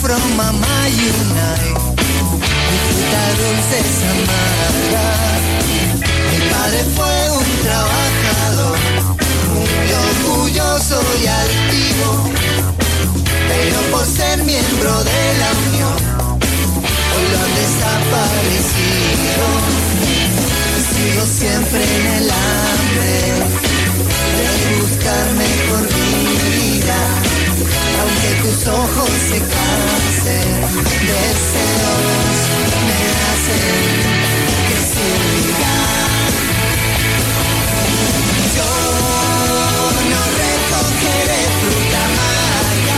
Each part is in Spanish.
from Mama Unite. Mi fruta dulce es amarga. Mi padre fue un trabajador, muy orgulloso y altivo, pero por ser miembro de la Unión, hoy lo han desaparecido. Sigo siempre en el hambre de buscar mejor vida, aunque tus ojos se cansen, deseos me hacen que siga. Yo no recogeré fruta amarga.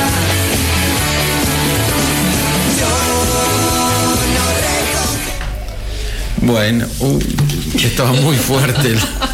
Yo no recogeré. Bueno, estaba muy fuerte.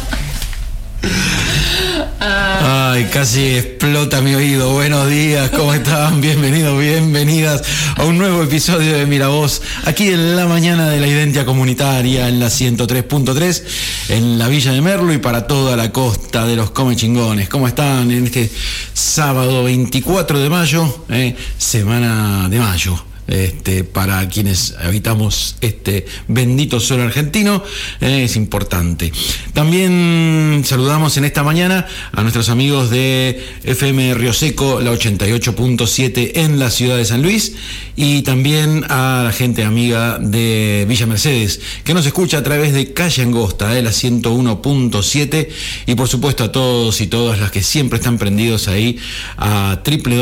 Ay, casi explota mi oído. Buenos días, ¿cómo están? Bienvenidos, bienvenidas a un nuevo episodio de Miravoz, aquí en la mañana de la Identia Comunitaria, en la 103.3, en la Villa de Merlo y para toda la costa de los Comechingones. ¿Cómo están en este sábado 24 de mayo, semana de mayo? Para quienes habitamos este bendito suelo argentino, es importante. También saludamos en esta mañana a nuestros amigos de FM Río Seco, la 88.7 en la ciudad de San Luis, y también a la gente amiga de Villa Mercedes, que nos escucha a través de Calle Angosta, la 101.7, y por supuesto a todos y todas las que siempre están prendidos ahí a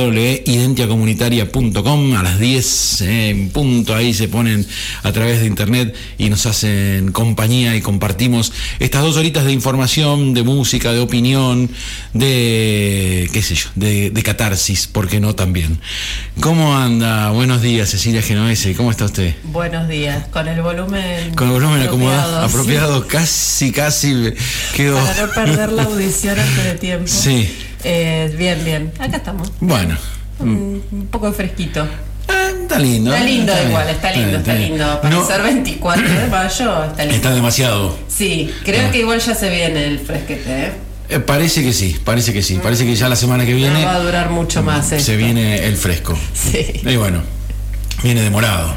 www.identiacomunitaria.com. A las 10 en punto ahí se ponen a través de internet y nos hacen compañía y compartimos estas 2 horitas de información, de música, de opinión, de qué sé yo, de catarsis, ¿por qué no también? ¿Cómo anda? Buenos días, Cecilia Genovese, ¿cómo está usted? Buenos días, con el volumen apropiado, casi quedó. Para no perder la audición antes de tiempo. Sí. Bien, acá estamos. Bueno. Un poco fresquito. Está lindo. Está lindo. Para ser 24 de mayo está lindo. Está demasiado. Sí, creo que igual ya se viene el fresquete, Parece que sí. Parece que ya la semana que viene no va a durar mucho más se viene el fresco. Sí. Y bueno, viene demorado.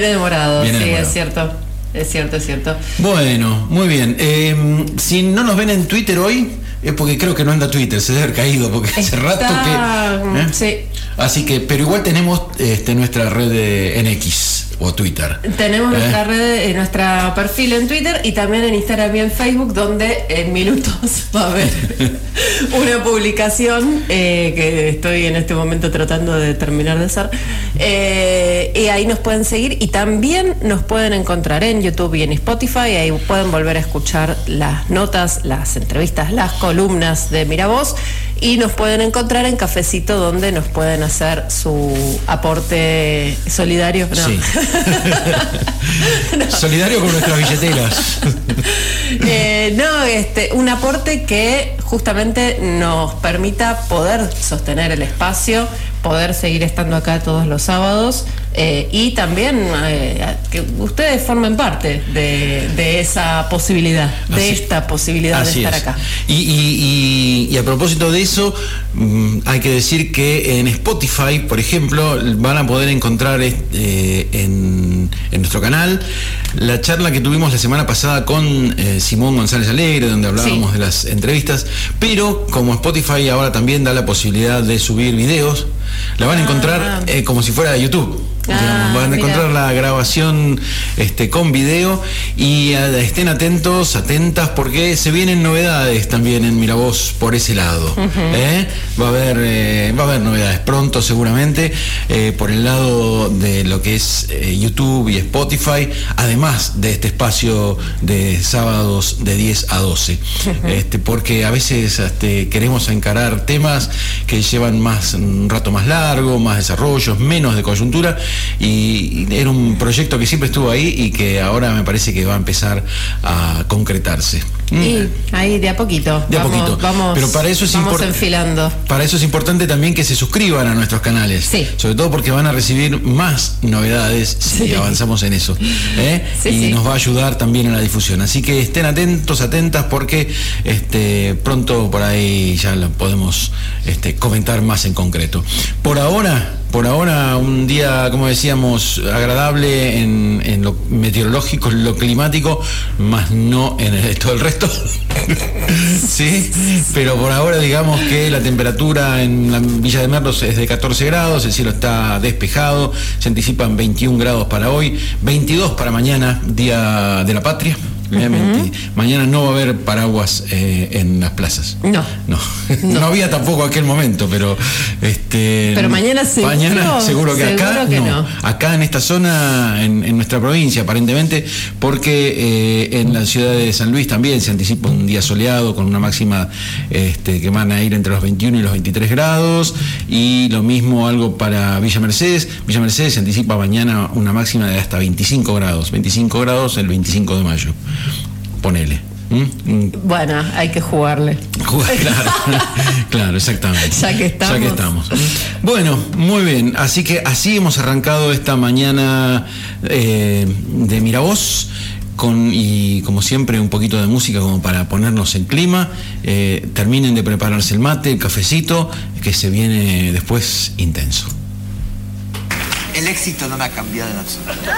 Es cierto. Es cierto. Bueno, muy bien. Si no nos ven en Twitter hoy, es porque creo que no anda Twitter, se debe haber caído, porque hace rato que... Sí. Así que, pero igual tenemos nuestra red en X o Twitter. Tenemos nuestra red, nuestro perfil en Twitter y también en Instagram y en Facebook, donde en minutos va a haber una publicación que estoy en este momento tratando de terminar de hacer. Y ahí nos pueden seguir y también nos pueden encontrar en YouTube y en Spotify. Ahí pueden volver a escuchar las notas, las entrevistas, las columnas de Miravoz. Y nos pueden encontrar en Cafecito, donde nos pueden hacer su aporte solidario. No. Sí. No. Solidario con nuestras billeteras. Un aporte que justamente nos permita poder sostener el espacio, poder seguir estando acá todos los sábados y también que ustedes formen parte de esa posibilidad, esta posibilidad de estar acá. Y a propósito de eso, hay que decir que en Spotify, por ejemplo, van a poder encontrar en nuestro canal la charla que tuvimos la semana pasada con Simón González Alegre, donde hablábamos de las entrevistas, pero como Spotify ahora también da la posibilidad de subir videos, la van a encontrar como si fuera de YouTube. Van a encontrar la grabación con video y estén atentas porque se vienen novedades también en Miravoz por ese lado. Va a haber novedades pronto seguramente por el lado de lo que es YouTube y Spotify, además de este espacio de sábados de 10 a 12, porque a veces queremos encarar temas que llevan un rato más largo, más desarrollos, menos de coyuntura, y era un proyecto que siempre estuvo ahí y que ahora me parece que va a empezar a concretarse. Y ahí de a poquito. De a poquito. Vamos, pero para eso es vamos enfilando. Para eso es importante también que se suscriban a nuestros canales. Sí. Sobre todo porque van a recibir más novedades si avanzamos en eso. Y nos va a ayudar también en la difusión. Así que estén atentos, atentas, porque pronto por ahí ya lo podemos comentar más en concreto. Por ahora, un día, como decíamos, agradable en lo meteorológico, en lo climático, más no en todo el resto. Sí, pero por ahora digamos que la temperatura en la Villa de Merlos es de 14 grados, el cielo está despejado, se anticipan 21 grados para hoy, 22 para mañana, Día de la Patria. Mañana no va a haber paraguas en las plazas. No había tampoco aquel momento, pero mañana seguro que acá no. Acá en esta zona, en nuestra provincia aparentemente, porque en la ciudad de San Luis también se anticipa un día soleado con una máxima que van a ir entre los 21 y los 23 grados, y lo mismo algo para Villa Mercedes se anticipa mañana una máxima de hasta 25 grados el 25 de mayo. Ponele. Bueno, hay que jugarle. Claro, exactamente. Ya que estamos. Bueno, muy bien. Así que así hemos arrancado esta mañana de Miravoz. Y como siempre un poquito de música como para ponernos en clima. Terminen de prepararse el mate, el cafecito, que se viene después intenso. El éxito no me ha cambiado en absoluto.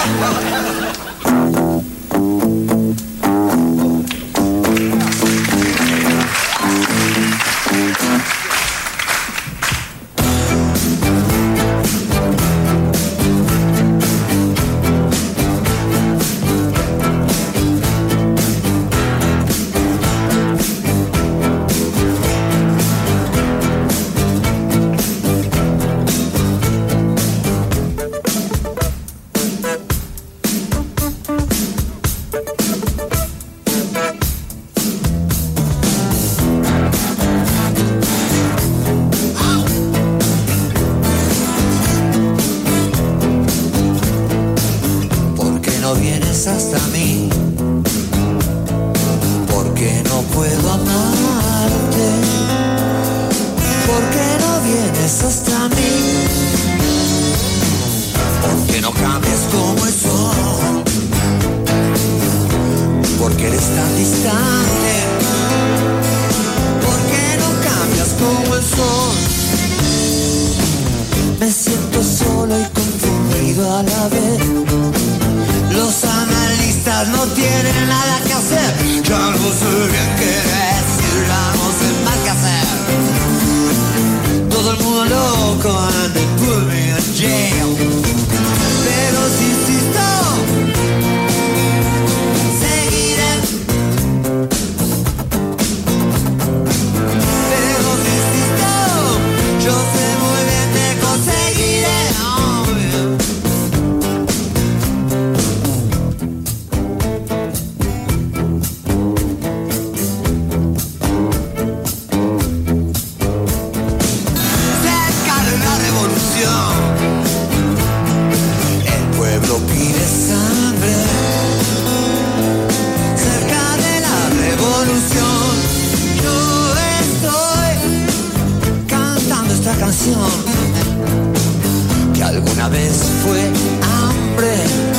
Que alguna vez fue hambre.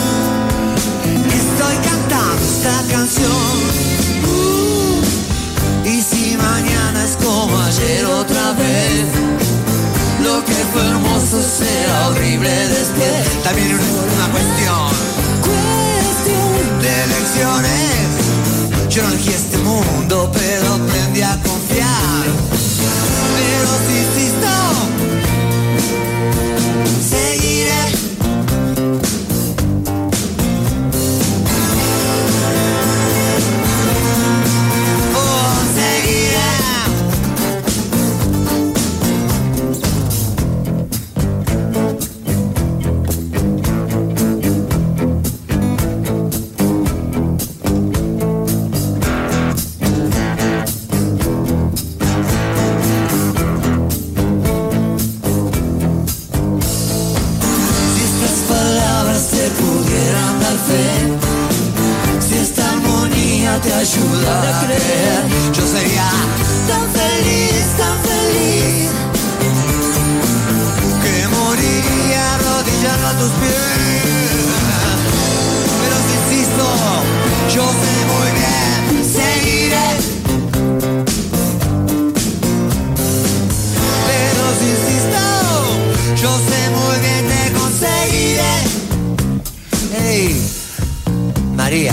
Estoy cantando esta canción. Y si mañana es como ayer otra vez, lo que fue hermoso será horrible después. También es una cuestión de elecciones. Yo no elegí este mundo, pero aprendí a confiar. Pero si insisto, seguiré. Oh, seguiré. ayudar a creer. Yo sería tan feliz, que moriría arrodillado a tus pies. Pero si insisto, yo sé muy bien, seguiré. Pero si insisto, yo sé muy bien, te conseguiré. Hey, María.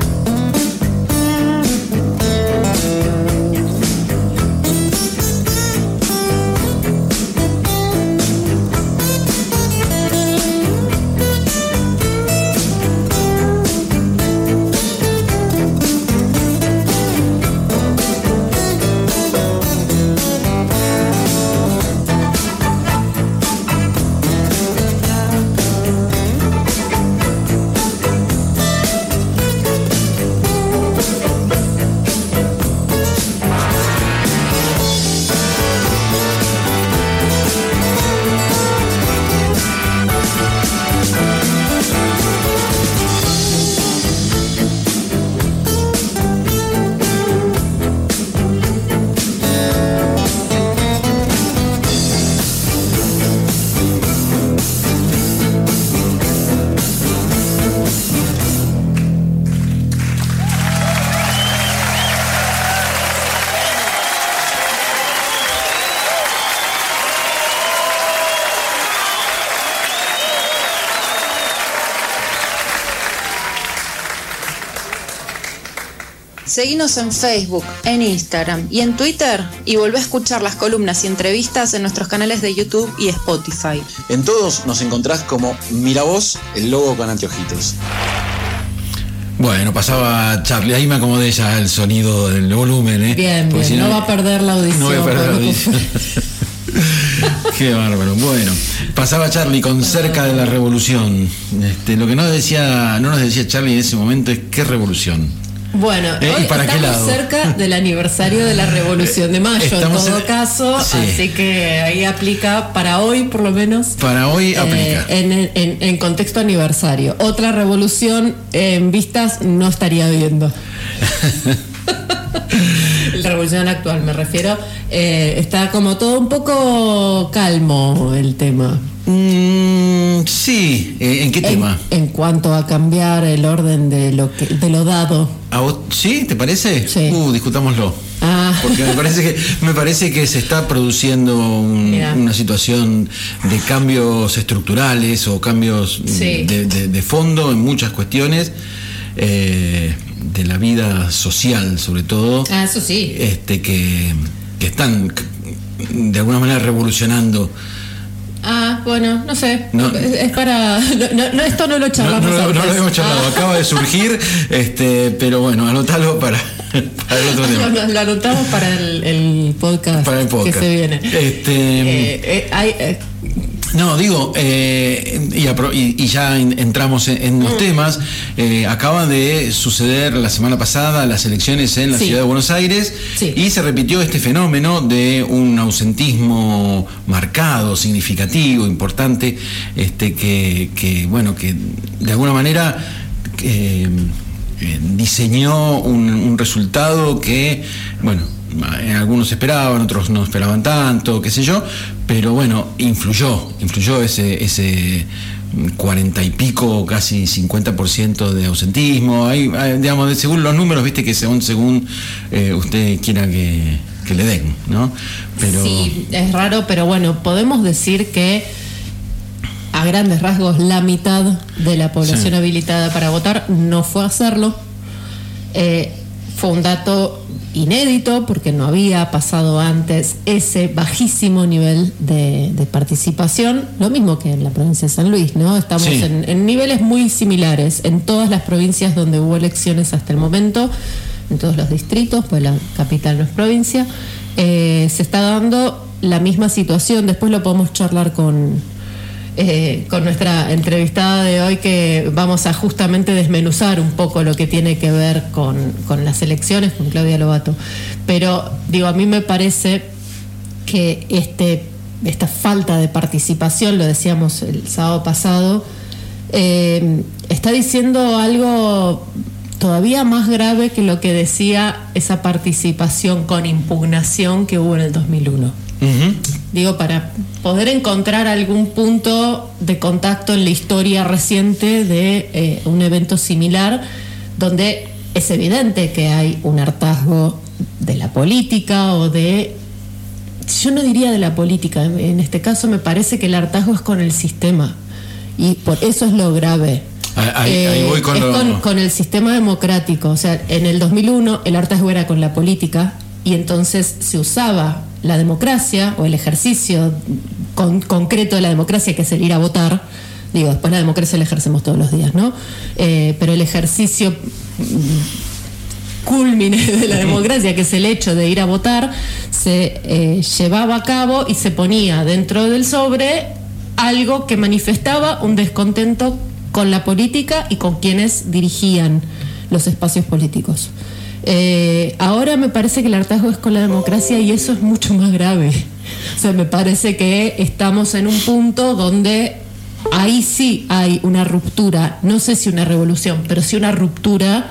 Seguinos en Facebook, en Instagram y en Twitter y volvé a escuchar las columnas y entrevistas en nuestros canales de YouTube y Spotify. En todos nos encontrás como Miravoz, el logo con anteojitos. Bueno, pasaba Charlie, ahí me acomodé ya el sonido del volumen, ¿eh? Bien, porque bien, si no va a perder la audición. No voy a perder la audición. Qué bárbaro. Bueno, pasaba Charlie con Cerca de la Revolución. Lo que no nos decía Charlie en ese momento es ¿qué revolución? Bueno, hoy ¿y para qué estamos lado? cerca del aniversario de la Revolución de Mayo, en todo caso, sí. Así que ahí aplica para hoy, por lo menos. Para hoy aplica. En contexto aniversario. Otra revolución en vistas no estaría viendo. La revolución actual me refiero. Está como todo un poco calmo el tema. Sí, ¿en qué tema? En cuanto a cambiar el orden de lo dado. ¿A vos, sí? ¿Te parece? Sí. Discutámoslo. Porque me parece que se está produciendo una situación de cambios estructurales o cambios de fondo en muchas cuestiones de la vida social, sobre todo. Eso sí. Que están de alguna manera revolucionando. Bueno, no sé. No, es para. No, esto no lo charlamos. No lo hemos charlado. Acaba de surgir, pero bueno, anotalo para el otro tema. Lo anotamos para el podcast. Para el podcast que se viene. No, digo, y ya entramos en los temas. Acaba de suceder la semana pasada las elecciones en la ciudad de Buenos Aires y se repitió este fenómeno de un ausentismo marcado, significativo, importante, que de alguna manera diseñó un resultado que, algunos esperaban, otros no esperaban tanto, qué sé yo, pero bueno, influyó ese 40 y pico, casi 50% de ausentismo. Hay, digamos, según los números, viste que según usted quiera que le den, ¿no? Pero sí, es raro, pero bueno, podemos decir que a grandes rasgos la mitad de la población habilitada para votar no fue a hacerlo. Fue un dato inédito porque no había pasado antes ese bajísimo nivel de participación, lo mismo que en la provincia de San Luis, ¿no? Estamos en niveles muy similares en todas las provincias donde hubo elecciones hasta el momento, en todos los distritos, pues la capital no es provincia. Se está dando la misma situación. Después lo podemos charlar con nuestra entrevistada de hoy, que vamos a justamente desmenuzar un poco lo que tiene que ver con las elecciones, con Claudia Lobato. Pero digo, a mí me parece que esta falta de participación, lo decíamos el sábado pasado, está diciendo algo todavía más grave que lo que decía esa participación con impugnación que hubo en el 2001. Digo, para poder encontrar algún punto de contacto en la historia reciente de un evento similar, donde es evidente que hay un hartazgo de la política o de... Yo no diría de la política, en este caso me parece que el hartazgo es con el sistema, y por eso es lo grave. Ahí voy con el sistema democrático. O sea, en el 2001 el hartazgo era con la política, y entonces se usaba la democracia o el ejercicio concreto de la democracia, que es el ir a votar. Digo, después la democracia la ejercemos todos los días, ¿no? Pero el ejercicio cúlmine de la democracia, que es el hecho de ir a votar, se llevaba a cabo y se ponía dentro del sobre algo que manifestaba un descontento con la política y con quienes dirigían los espacios políticos. Ahora me parece que el hartazgo es con la democracia, y eso es mucho más grave. O sea, me parece que estamos en un punto donde ahí sí hay una ruptura, no sé si una revolución, pero sí una ruptura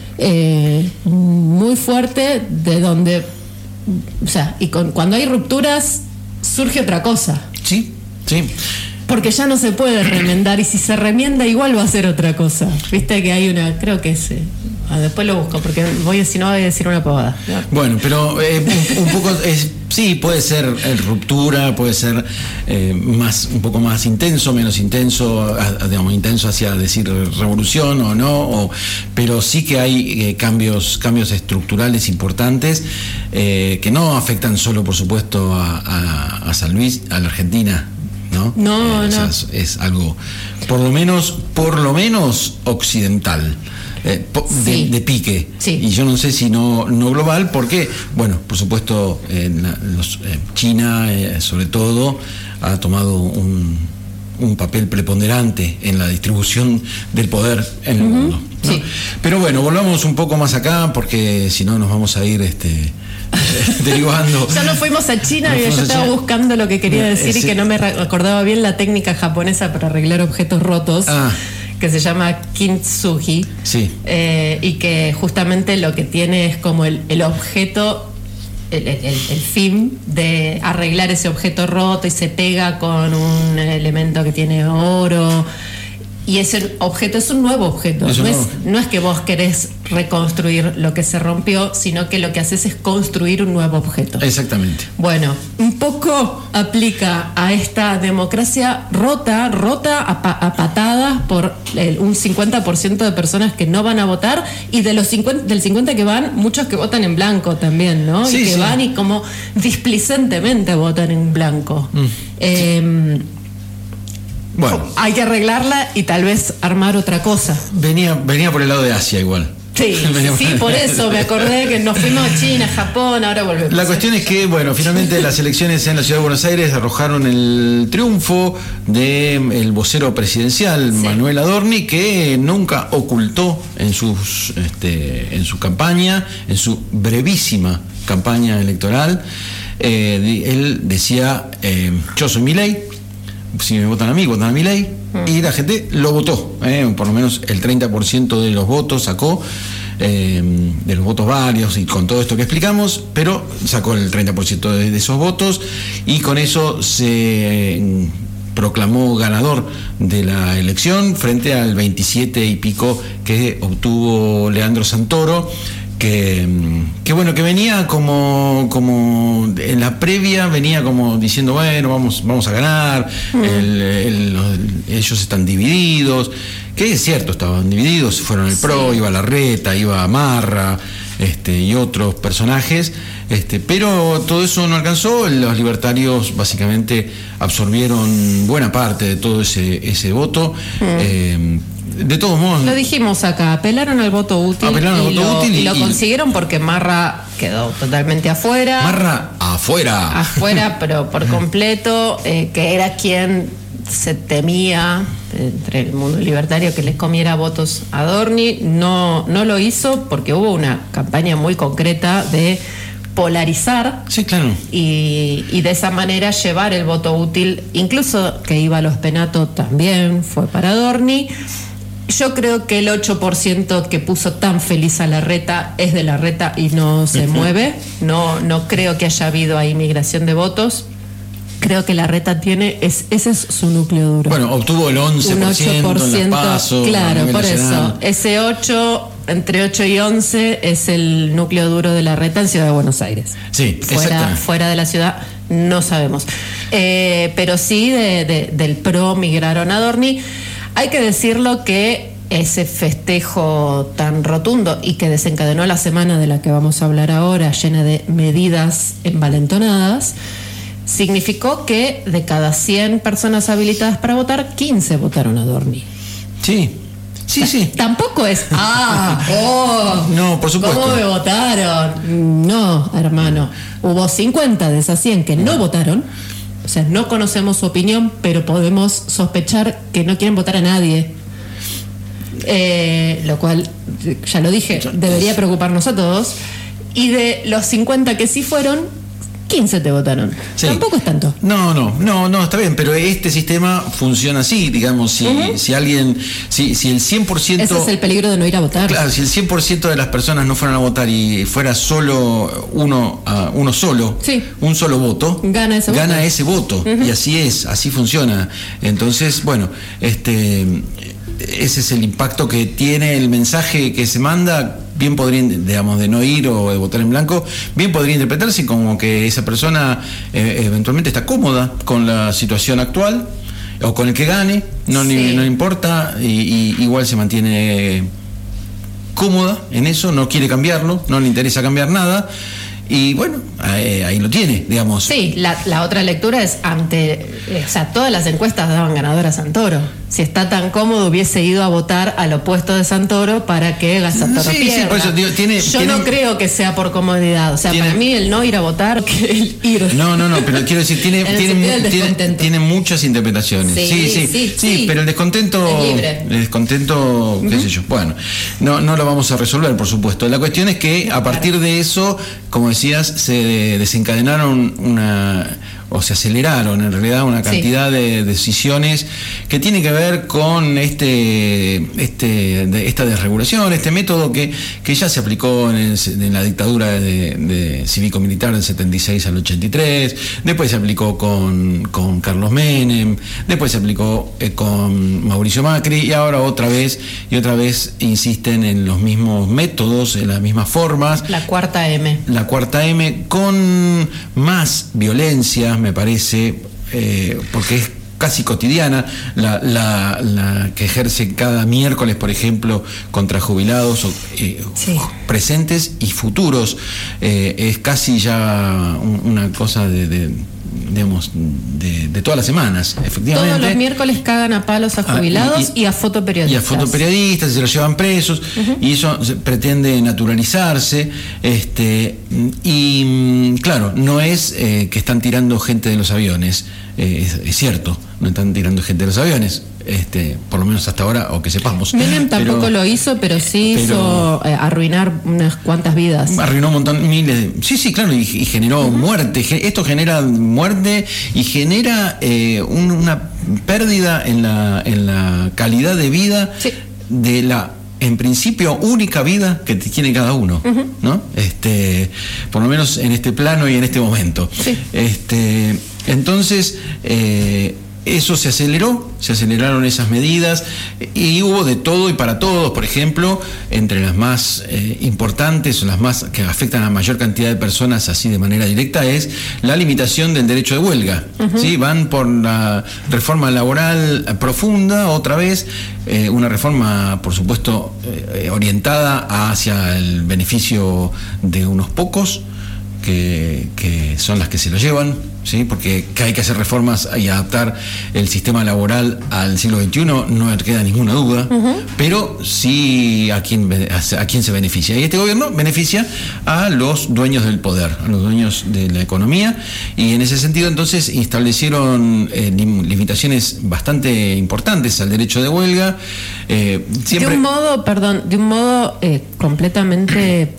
muy fuerte, de donde, o sea, y cuando hay rupturas surge otra cosa. Sí, sí. Porque ya no se puede remendar, y si se remienda igual va a ser otra cosa. Viste que hay una, creo que es... después lo busco, porque si no voy a decir una pavada. Bueno, pero un poco sí, puede ser ruptura, puede ser un poco más intenso, menos intenso, digamos, intenso hacia decir revolución o no, pero sí que hay cambios estructurales importantes que no afectan solo, por supuesto, a San Luis, a la Argentina. No. Es algo por lo menos occidental, de pique. Sí. Y yo no sé si no global, porque, bueno, por supuesto, China, sobre todo, ha tomado un papel preponderante en la distribución del poder en el mundo, ¿no? Sí. Pero bueno, volvamos un poco más acá, porque si no nos vamos a ir derivando. Ya nos fuimos a China, y yo estaba buscando lo que quería decir, y que no me acordaba bien la técnica japonesa para arreglar objetos rotos, que se llama kintsugi. Sí. Y que justamente lo que tiene es como el objeto, el fin de arreglar ese objeto roto, y se pega con un elemento que tiene oro. Y ese objeto es un nuevo objeto. No es que vos querés reconstruir lo que se rompió, sino que lo que haces es construir un nuevo objeto. Exactamente. Bueno, un poco aplica a esta democracia rota a patadas por un 50% de personas que no van a votar, y del 50% que van, muchos que votan en blanco también, ¿no? Sí, y que van y como displicentemente votan en blanco. Bueno, hay que arreglarla y tal vez armar otra cosa. Venía por el lado de Asia igual. Sí, por eso me acordé que nos fuimos a China, Japón, ahora volvemos. La cuestión es que, bueno, finalmente las elecciones en la ciudad de Buenos Aires arrojaron el triunfo del vocero presidencial, Manuel Adorni, que nunca ocultó en su campaña, en su brevísima campaña electoral, él decía, yo soy Milei, si me votan a mí, votan a Milei, y la gente lo votó, por lo menos el 30% de los votos sacó, de los votos varios, y con todo esto que explicamos, pero sacó el 30% de esos votos, y con eso se proclamó ganador de la elección frente al 27 y pico que obtuvo Leandro Santoro, que bueno, que venía como en la previa venía como diciendo, bueno, vamos a ganar, ellos están divididos, que es cierto, estaban divididos, fueron el PRO, iba Larreta, iba Marra, y otros personajes, pero todo eso no alcanzó. Los libertarios básicamente absorbieron buena parte de todo ese voto. De todos modos, lo dijimos acá, apelaron al voto útil, y lo consiguieron, porque Marra quedó totalmente afuera. Marra afuera, pero por completo, que era quien se temía entre el mundo libertario que les comiera votos a Adorni. No lo hizo, porque hubo una campaña muy concreta de polarizar, sí, claro, y de esa manera llevar el voto útil, incluso que iba a los Penato, también fue para Adorni. Yo creo que el 8% que puso tan feliz a Larreta es de Larreta y no se mueve. No creo que haya habido ahí migración de votos. Creo que Larreta ese es su núcleo duro. Bueno, obtuvo el 11% en las PASO. Claro, por nacional. eso. Ese 8, entre 8 y 11, es el núcleo duro de Larreta en Ciudad de Buenos Aires. Sí, exactamente. Fuera de la ciudad no sabemos. Pero sí del PRO migraron a Adorni. Hay que decirlo que ese festejo tan rotundo y que desencadenó la semana de la que vamos a hablar ahora, llena de medidas envalentonadas, significó que de cada 100 personas habilitadas para votar, 15 votaron a Adorni. Sí. Tampoco es, no, por supuesto. ¿Cómo me votaron? No, hermano. Hubo 50 de esas 100 que no votaron. O sea, no conocemos su opinión, pero podemos sospechar que no quieren votar a nadie. Lo cual, ya lo dije, debería preocuparnos a todos. Y de los 50 que sí fueron, 15 te votaron. Sí. Tampoco es tanto. No, está bien, pero este sistema funciona así, digamos, si alguien, si el 100%... Ese es el peligro de no ir a votar. Claro, si el 100% de las personas no fueran a votar y fuera solo uno solo, un solo voto, gana ese voto. Y así funciona. Entonces, bueno, ese es el impacto que tiene el mensaje que se manda. Bien podría, digamos, de no ir o de votar en blanco, bien podría interpretarse como que esa persona eventualmente está cómoda con la situación actual o con el que gane, no le importa, y igual se mantiene cómoda en eso, no quiere cambiarlo, no le interesa cambiar nada. Y bueno, ahí lo tiene, digamos. Sí, la otra lectura es todas las encuestas daban ganador a Santoro. Si está tan cómodo, hubiese ido a votar al opuesto de Santoro para que Santoro pierda. Sí, por eso, Yo no creo que sea por comodidad. O sea, para mí el no ir a votar que el ir. No, pero quiero decir, tiene muchas interpretaciones. Sí, pero el descontento, qué sé yo. Bueno, no lo vamos a resolver, por supuesto. La cuestión es que a partir de eso, como decías, se desencadenaron se aceleraron en realidad una cantidad de decisiones que tienen que ver con esta desregulación, este método que ya se aplicó en la dictadura de cívico-militar del 76 al 83, después se aplicó con Carlos Menem, después se aplicó con Mauricio Macri, y ahora otra vez insisten en los mismos métodos, en las mismas formas. La cuarta M, con más violencia, me parece, porque es casi cotidiana la que ejerce cada miércoles, por ejemplo, contra jubilados presentes y futuros. Es casi ya una cosa de todas las semanas, efectivamente. Todos los miércoles cagan a palos a jubilados y a fotoperiodistas. Y a fotoperiodistas, se los llevan presos, y eso pretende naturalizarse. Claro, no es que están tirando gente de los aviones, es cierto, no están tirando gente de los aviones. Por lo menos hasta ahora, o que sepamos. Menem tampoco lo hizo, pero hizo arruinar unas cuantas vidas. Arruinó un montón, miles. Sí, claro, y generó muerte. Esto genera muerte y genera una pérdida en la calidad de vida de la, en principio, única vida que tiene cada uno, ¿no? Por lo menos en este plano y en este momento. Sí. Entonces, eso se aceleraron esas medidas, y hubo de todo y para todos. Por ejemplo, entre las más importantes, o las más que afectan a mayor cantidad de personas así de manera directa, es la limitación del derecho de huelga. ¿Sí? Van por la reforma laboral profunda, otra vez, una reforma, por supuesto, orientada hacia el beneficio de unos pocos, que son las que se lo llevan, ¿sí? Porque que hay que hacer reformas y adaptar el sistema laboral al siglo XXI, no queda ninguna duda, pero sí a quién se beneficia. Y este gobierno beneficia a los dueños del poder, a los dueños de la economía, y en ese sentido entonces establecieron limitaciones bastante importantes al derecho de huelga. Siempre... De un modo completamente...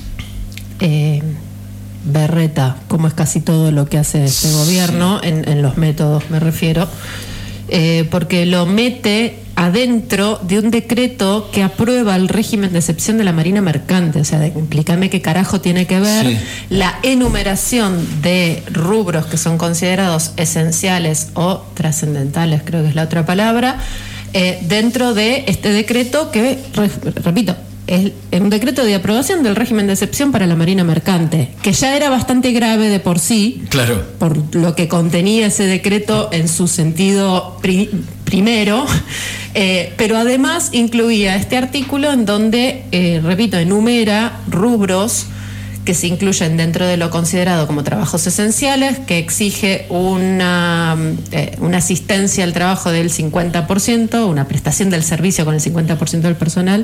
berreta, como es casi todo lo que hace este gobierno, en los métodos me refiero, porque lo mete adentro de un decreto que aprueba el régimen de excepción de la Marina Mercante. O sea, explícame qué carajo tiene que ver la enumeración de rubros que son considerados esenciales o trascendentales, creo que es la otra palabra, dentro de este decreto que, repito, es un decreto de aprobación del régimen de excepción para la Marina Mercante, que ya era bastante grave de por sí, claro, por lo que contenía ese decreto en su sentido primero, pero además incluía este artículo en donde, repito, enumera rubros que se incluyen dentro de lo considerado como trabajos esenciales, que exige una asistencia al trabajo del 50%, una prestación del servicio con el 50% del personal,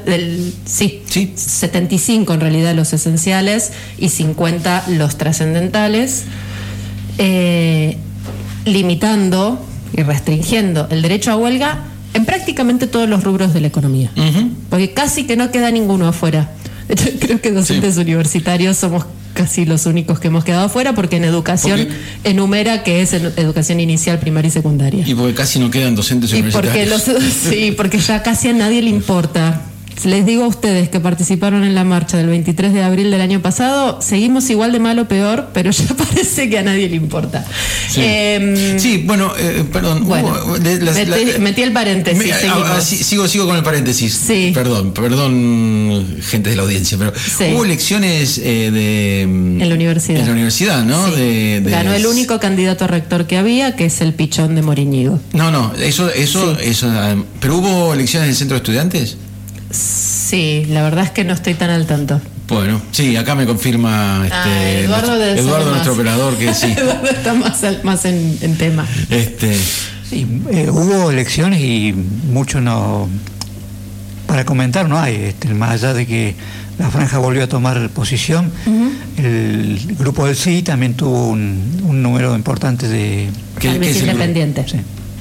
75 en realidad los esenciales y 50 los trascendentales, limitando y restringiendo el derecho a huelga en prácticamente todos los rubros de la economía, porque casi que no queda ninguno afuera. De hecho, creo que docentes universitarios somos casi los únicos que hemos quedado afuera, porque en educación enumera que es educación inicial, primaria y secundaria. Y porque casi no quedan docentes universitarios. Porque ya casi a nadie le importa. Les digo a ustedes que participaron en la marcha del 23 de abril del año pasado, seguimos igual de mal o peor, pero ya parece que a nadie le importa. Perdón. Bueno, metí el paréntesis. Sigo con el paréntesis. Sí. Perdón, gente de la audiencia, pero hubo elecciones en la universidad. En la universidad, ¿no? Sí. Ganó el único candidato a rector que había, que es el pichón de Moriñigo. Eso, pero hubo elecciones en el centro de estudiantes. Sí, la verdad es que no estoy tan al tanto. Bueno, sí, acá me confirma Eduardo, nuestro operador, que sí. Eduardo está más en tema. Sí, hubo elecciones y mucho no para comentar no hay, más allá de que la franja volvió a tomar posición. El grupo del sí también tuvo un número importante de... San Luis Independiente. Sí.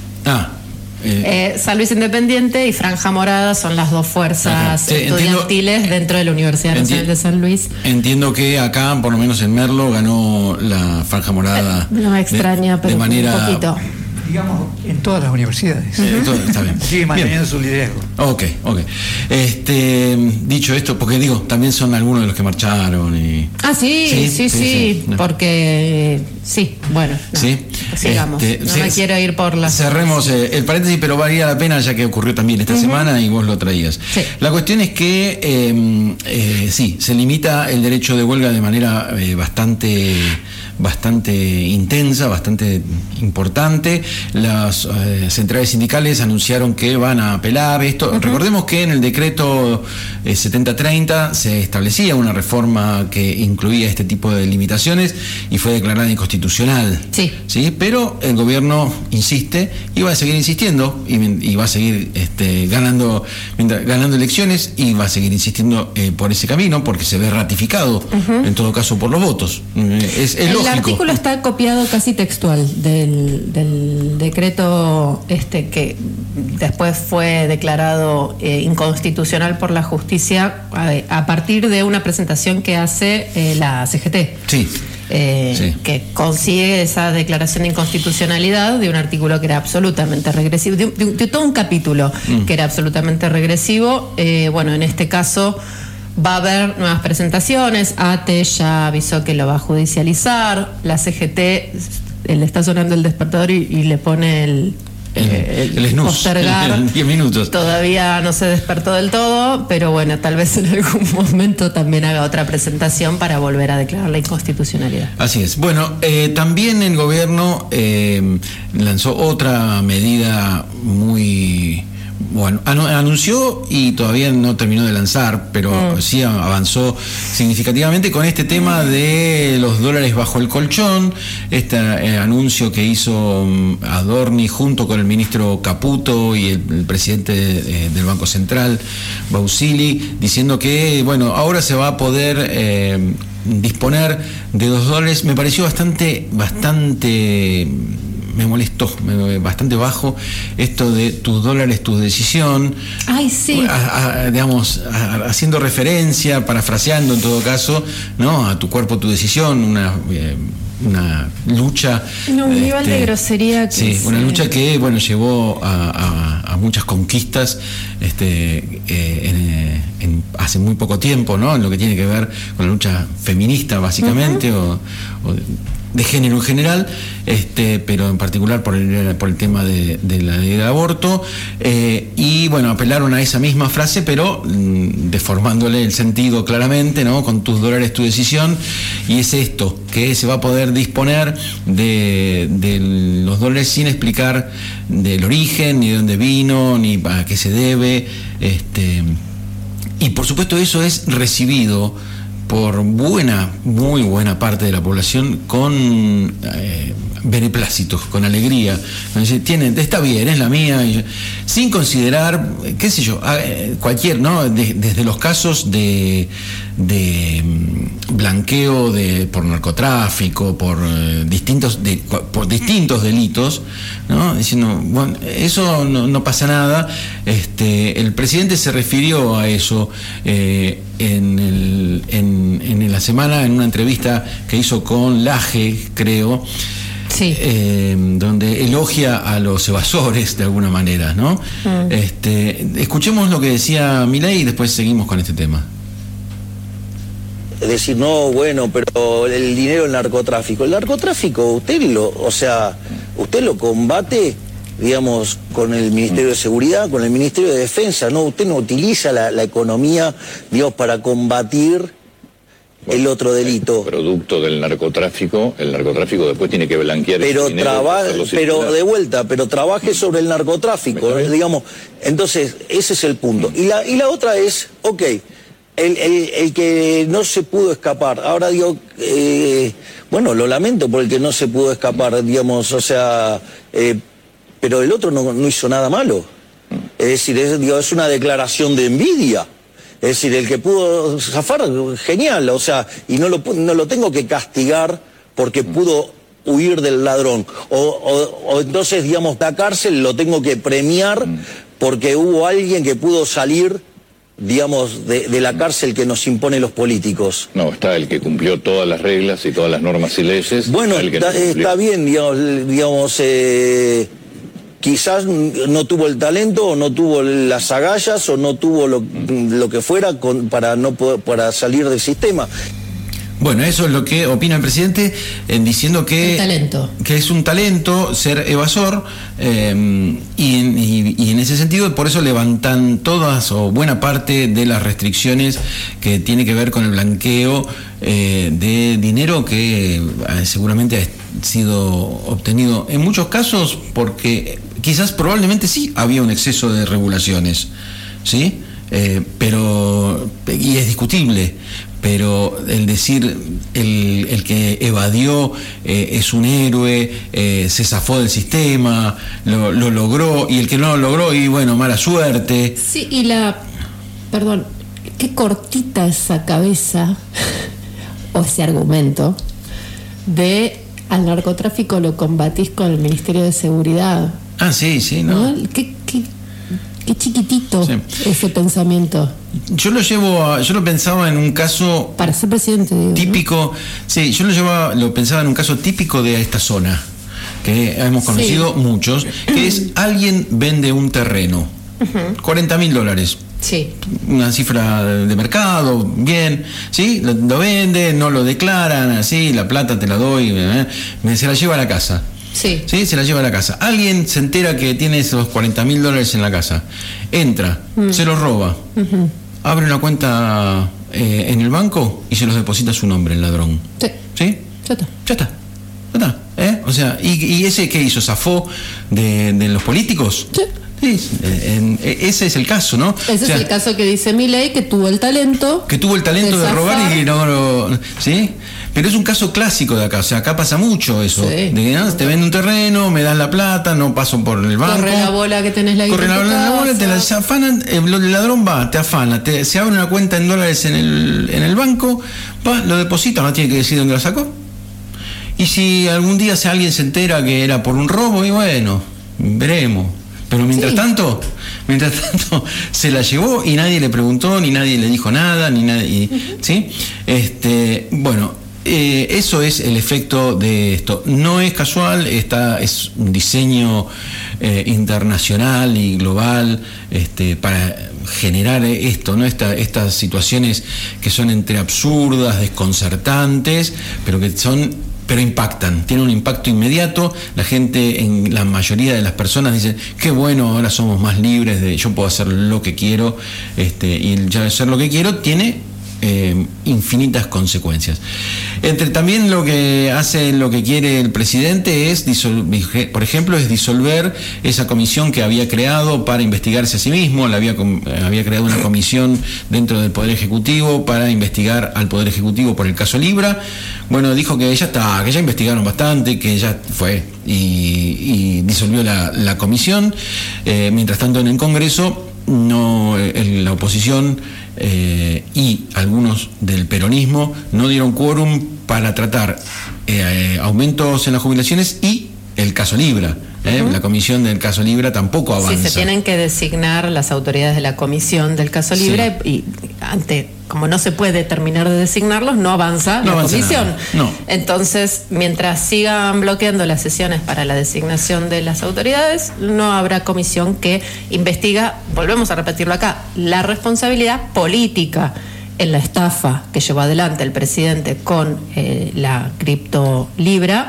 San Luis Independiente y Franja Morada son las dos fuerzas estudiantiles dentro de la Universidad Nacional de San Luis. Entiendo que acá, por lo menos en Merlo, ganó la Franja Morada. No me extraña, pero un poquito. Digamos, en todas las universidades. Está bien. Sigue manteniendo su liderazgo. Ok. Dicho esto, porque también son algunos de los que marcharon y... Sí, porque bueno, sigamos. No me quiero ir por las... Cerremos el paréntesis, pero valía la pena ya que ocurrió también esta semana y vos lo traías. Sí. La cuestión es que se limita el derecho de huelga de manera bastante intensa, bastante importante. Las centrales sindicales anunciaron que van a apelar esto. Recordemos que en el decreto 7030 se establecía una reforma que incluía este tipo de limitaciones y fue declarada inconstitucional. Sí, pero el gobierno insiste y va a seguir insistiendo y va a seguir ganando elecciones y va a seguir insistiendo por ese camino, porque se ve ratificado en todo caso por los votos. Es lógico. El artículo está copiado casi textual del decreto que después fue declarado inconstitucional por la justicia a partir de una presentación que hace la CGT. Que consigue esa declaración de inconstitucionalidad de un artículo que era absolutamente regresivo, de todo un capítulo que era absolutamente regresivo. En este caso va a haber nuevas presentaciones. ATE ya avisó que lo va a judicializar. La CGT le está sonando el despertador y le pone el snooze, postergar. en 10 minutos. Todavía no se despertó del todo, pero bueno, tal vez en algún momento también haga otra presentación para volver a declarar la inconstitucionalidad. Así es. Bueno, también el gobierno lanzó otra medida muy... Bueno, anunció y todavía no terminó de lanzar, pero sí avanzó significativamente con este tema de los dólares bajo el colchón, este anuncio que hizo Adorni junto con el ministro Caputo y el presidente del Banco Central, Bausili, diciendo que, ahora se va a poder disponer de $2. Me pareció bastante me molestó, bastante bajo esto de tus dólares, tu decisión. Ay, sí. Haciendo referencia, parafraseando en todo caso, ¿no? A tu cuerpo, tu decisión, una lucha. Un nivel de grosería que sí, una lucha que llevó a muchas conquistas hace muy poco tiempo, ¿no? En lo que tiene que ver con la lucha feminista, básicamente, o de género en general, pero en particular por el tema de la ley del aborto, y bueno, apelaron a esa misma frase, pero deformándole el sentido claramente, ¿no? Con tus dólares tu decisión, y es esto, que se va a poder disponer de los dólares sin explicar del origen, ni de dónde vino, ni a qué se debe, y por supuesto eso es recibido por muy buena parte de la población con beneplácito, con alegría. Está bien, es la mía, sin considerar, qué sé yo, cualquier, ¿no? Desde los casos de blanqueo por narcotráfico, por distintos delitos, ¿no? Diciendo, bueno, eso no pasa nada. El presidente se refirió a eso en la semana, en una entrevista que hizo con Laje, creo. Sí. Donde elogia a los evasores de alguna manera, ¿no? Escuchemos lo que decía Milei y después seguimos con este tema. Es decir, no, bueno, pero el dinero del narcotráfico. El narcotráfico, usted lo combate, digamos, con el Ministerio de Seguridad, con el Ministerio de Defensa, ¿no? Usted no utiliza la economía, digamos, para combatir el otro delito. Producto del narcotráfico, el narcotráfico después tiene que blanquear ese dinero. Pero trabaje sobre el narcotráfico, digamos. Entonces, ese es el punto. Y la otra es, el que no se pudo escapar. Ahora digo, bueno, lo lamento por el que no se pudo escapar, digamos, pero el otro no hizo nada malo. Es decir, es una declaración de envidia. Es decir, el que pudo zafar, genial, y no lo tengo que castigar porque pudo huir del ladrón. O entonces, digamos, la cárcel lo tengo que premiar porque hubo alguien que pudo salir, digamos, de la cárcel que nos imponen los políticos. No, está el que cumplió todas las reglas y todas las normas y leyes. Bueno, está bien, digamos, quizás no tuvo el talento, o no tuvo las agallas, o no tuvo lo que fuera para salir del sistema. Bueno, eso es lo que opina el presidente, diciendo que es un talento ser evasor, y en ese sentido, por eso levantan todas o buena parte de las restricciones que tiene que ver con el blanqueo de dinero que seguramente ha sido obtenido en muchos casos porque quizás probablemente sí había un exceso de regulaciones, ¿sí? Y es discutible, pero el decir el que evadió es un héroe, se zafó del sistema, lo logró, y el que no lo logró, y bueno, mala suerte. Sí, perdón, qué cortita esa cabeza o ese argumento de al narcotráfico lo combatís con el Ministerio de Seguridad. Ah, sí, ¿no? Qué chiquitito, sí, ese pensamiento. Yo lo pensaba en un caso para ser presidente, digo, típico, ¿no? Sí, yo lo pensaba en un caso típico de esta zona que hemos conocido, sí, muchos, que es alguien vende un terreno, $40.000. Sí. Una cifra de mercado, bien, ¿sí? Lo vende, no lo declaran, así, la plata te la doy, se la lleva a la casa. Sí. Sí, se la lleva a la casa. Alguien se entera que tiene esos $40.000 en la casa. Entra, se los roba, abre una cuenta en el banco y se los deposita a su nombre, el ladrón. Sí. ¿Sí? Ya está. O sea, ¿y ese qué hizo? ¿Zafó de los políticos? Sí. Sí, ese es el caso, ¿no? Ese es el caso que dice Milei, que tuvo el talento. De robar y no lo... ¿Sí? Pero es un caso clásico de acá, o sea, acá pasa mucho eso. Sí. De que te venden un terreno, me dan la plata, no paso por el banco. Corre la bola que tenés la Corre la bola, te la afanan, el ladrón va, te afana, se abre una cuenta en dólares en el banco, va, lo deposita, no tiene que decir dónde la sacó. Y si algún día alguien se entera que era por un robo, y bueno, veremos. Pero mientras tanto se la llevó y nadie le preguntó, ni nadie le dijo nada, ni nadie, ¿sí? Bueno, Eso es el efecto de esto. No es casual, es un diseño internacional y global para generar esto, ¿no? Estas situaciones que son entre absurdas, desconcertantes, pero impactan, tienen un impacto inmediato. La gente, en la mayoría de las personas, dicen, qué bueno, ahora somos más libres, yo puedo hacer lo que quiero, y ya hacer lo que quiero tiene infinitas consecuencias. También lo que quiere el presidente es, por ejemplo, es disolver esa comisión que había creado para investigarse a sí mismo. Había creado una comisión dentro del Poder Ejecutivo para investigar al Poder Ejecutivo por el caso Libra. Bueno, dijo que que ya investigaron bastante, que ya fue, y disolvió la comisión. Mientras tanto, en el Congreso, la oposición y algunos del peronismo no dieron quórum para tratar aumentos en las jubilaciones y el caso Libra. La comisión del caso Libra tampoco avanza. Sí, se tienen que designar las autoridades de la comisión del caso Libra, y como no se puede terminar de designarlos, no avanza la comisión. No. Entonces, mientras sigan bloqueando las sesiones para la designación de las autoridades, no habrá comisión que investiga, volvemos a repetirlo acá, la responsabilidad política en la estafa que llevó adelante el presidente con la cripto Libra.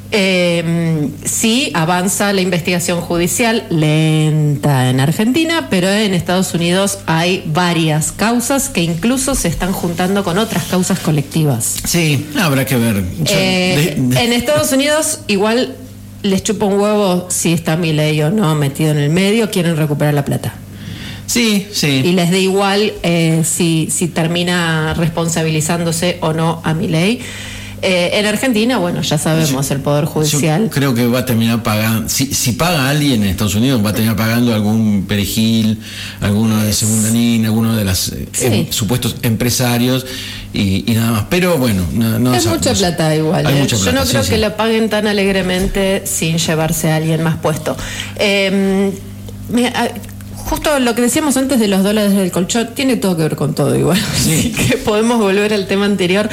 Sí avanza la investigación judicial, lenta en Argentina, pero en Estados Unidos hay varias causas que incluso se están juntando con otras causas colectivas. Sí, habrá que ver. En Estados Unidos igual les chupa un huevo si está Milei o no metido en el medio, quieren recuperar la plata. Sí. Y les da igual si termina responsabilizándose o no a Milei. En Argentina, bueno, ya sabemos, el Poder Judicial. Yo creo que va a terminar pagando, si paga alguien en Estados Unidos, va a terminar pagando algún perejil, alguno de segunda línea, alguno de los supuestos empresarios y nada más. Pero bueno, no es mucha plata igual. Mucha plata, yo no creo que la paguen tan alegremente sin llevarse a alguien más puesto. Justo lo que decíamos antes de los dólares del colchón tiene todo que ver con todo igual. Así que podemos volver al tema anterior.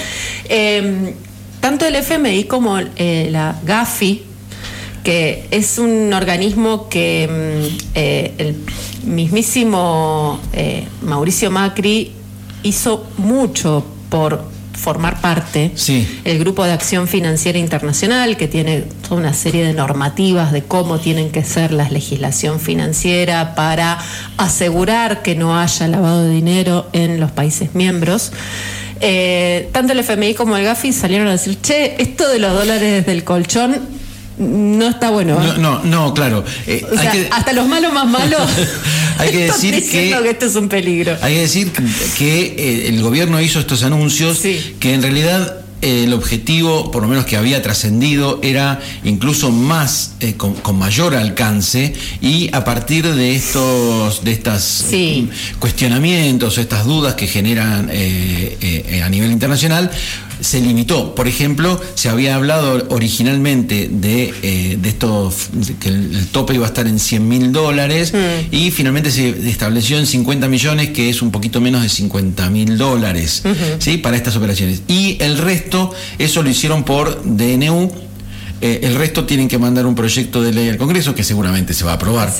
Tanto el FMI como la Gafi, que es un organismo que el mismísimo Mauricio Macri hizo mucho por formar parte, el Grupo de Acción Financiera Internacional, que tiene toda una serie de normativas de cómo tienen que ser la legislación financiera para asegurar que no haya lavado de dinero en los países miembros. Tanto el FMI como el Gafi salieron a decir, esto de los dólares del colchón no está bueno. No, claro. Hasta los malos más malos hay que decir que esto es un peligro. Hay que decir que el gobierno hizo estos anuncios que en realidad el objetivo, por lo menos que había trascendido, era incluso más con mayor alcance, y a partir de estos cuestionamientos, estas dudas que generan a nivel internacional, se limitó. Por ejemplo, se había hablado originalmente de esto, que el tope iba a estar en $100.000 y finalmente se estableció en 50 millones, que es un poquito menos de $50.000, ¿sí? Para estas operaciones. Y el resto, eso lo hicieron por DNU. El resto tienen que mandar un proyecto de ley al Congreso, que seguramente se va a aprobar.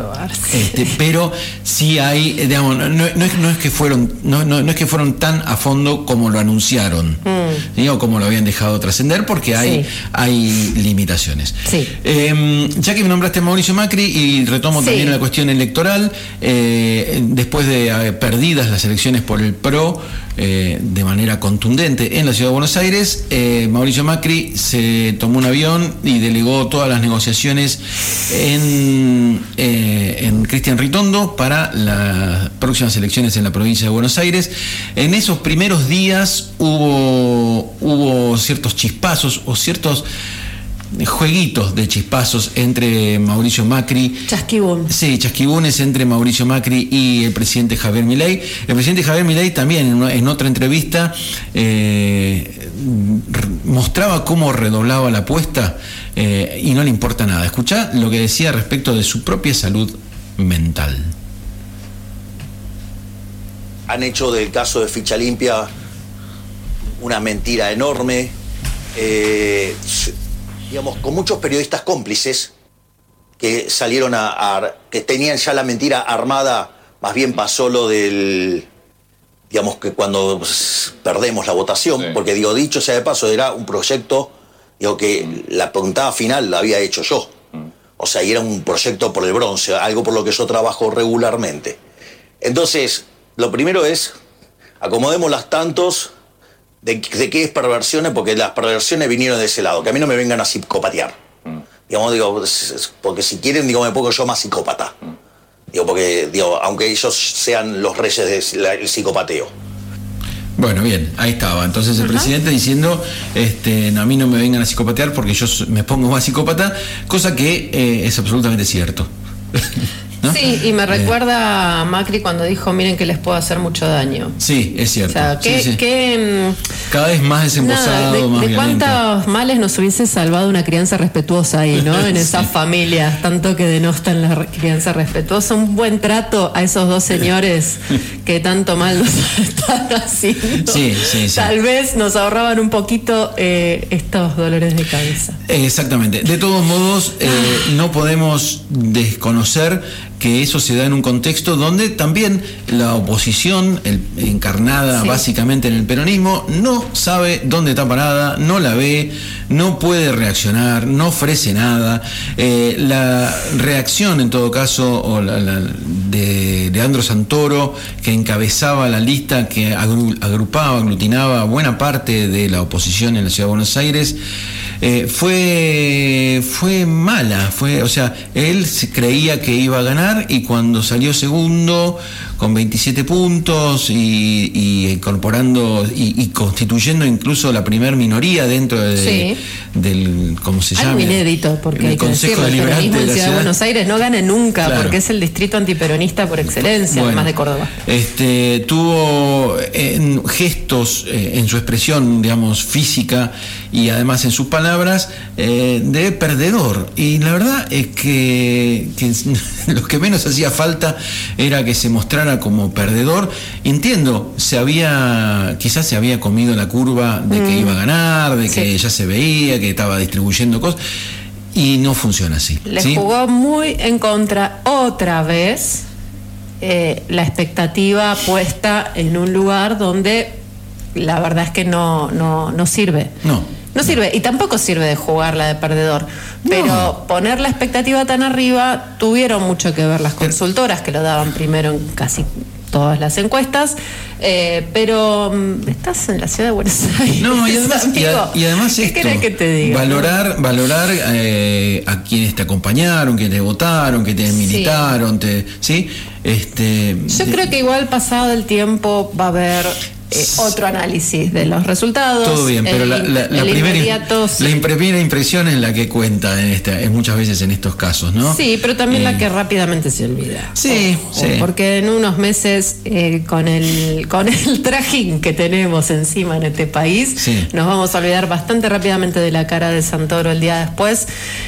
Pero sí hay, digamos, no es que fueron tan a fondo como lo anunciaron, ¿sí? O como lo habían dejado trascender, porque hay limitaciones. Ya que me nombraste a Mauricio Macri, y retomo también la cuestión electoral, después de perdidas las elecciones por el PRO de manera contundente en la ciudad de Buenos Aires, Mauricio Macri se tomó un avión y delegó todas las negociaciones en Cristian Ritondo para las próximas elecciones en la provincia de Buenos Aires. En esos primeros días hubo ciertos chispazos o ciertos jueguitos de chispazos entre Mauricio Macri. Chasquibunes entre Mauricio Macri y el presidente Javier Milei. El presidente Javier Milei también en otra entrevista mostraba cómo redoblaba la apuesta y no le importa nada. Escuchá lo que decía respecto de su propia salud mental. Han hecho del caso de Ficha Limpia una mentira enorme, digamos, con muchos periodistas cómplices que salieron que tenían ya la mentira armada. Más bien pasó lo del, digamos, que cuando perdemos la votación, sí. Porque dicho sea de paso, era un proyecto, digo, que la puntada final la había hecho yo. O sea, y era un proyecto por el bronce, algo por lo que yo trabajo regularmente. Entonces, lo primero es, acomodemos las tantos de qué es perversiones, porque las perversiones vinieron de ese lado, que a mí no me vengan a psicopatear. Digamos, digo, porque si quieren, digo, me pongo yo más psicópata. Digo, porque, digo, aunque ellos sean los reyes del psicopateo. Bueno, bien, ahí estaba. Entonces el presidente diciendo, a mí no me vengan a psicopatear porque yo me pongo más psicópata, cosa que es absolutamente cierto. ¿No? Sí, y me recuerda a Macri cuando dijo, miren que les puedo hacer mucho daño. Sí, es cierto. O sea, cada vez más desembosado, más de cuántos males nos hubiese salvado una crianza respetuosa ahí, ¿no? En esas familias, tanto que denostan la crianza respetuosa. Un buen trato a esos dos señores que tanto mal nos están haciendo. Sí. Tal vez nos ahorraban un poquito estos dolores de cabeza. Exactamente. De todos modos, no podemos desconocer que eso se da en un contexto donde también la oposición, encarnada básicamente en el peronismo, no sabe dónde está parada, no la ve, no puede reaccionar, no ofrece nada. La reacción, en todo caso, de Leandro Santoro, que encabezaba la lista que aglutinaba buena parte de la oposición en la Ciudad de Buenos Aires, fue mala, o sea, él se creía que iba a ganar y cuando salió segundo con 27 puntos y incorporando y constituyendo incluso la primer minoría dentro del, ¿cómo se llama? Algo inédito, porque hay que decirlo, el peronismo en Ciudad de Buenos Aires no gana nunca, claro, porque es el distrito antiperonista por excelencia, además de Córdoba. Tuvo gestos en su expresión, digamos, física y además en sus palabras de perdedor, y la verdad es que lo que menos hacía falta era que se mostrara como perdedor. Entiendo, quizás se había comido la curva de que iba a ganar, de que ya se veía, que estaba distribuyendo cosas, y no funciona así. Le jugó muy en contra otra vez la expectativa puesta en un lugar donde la verdad es que no sirve. No sirve, y tampoco sirve de jugarla de perdedor. Pero poner la expectativa tan arriba, tuvieron mucho que ver las consultoras, que lo daban primero en casi todas las encuestas, pero estás en la Ciudad de Buenos Aires. No, y además ¿qué querés que te diga? Valorar a quienes te acompañaron, que te votaron, que te militaron, ¿sí? Yo creo que igual pasado el tiempo va a haber otro análisis de los resultados. Todo bien, pero la primera impresión es la que cuenta muchas veces en estos casos, ¿no? Sí, pero también la que rápidamente se olvida. Sí. Porque en unos meses, con el trajín que tenemos encima en este país, nos vamos a olvidar bastante rápidamente de la cara de Santoro el día después.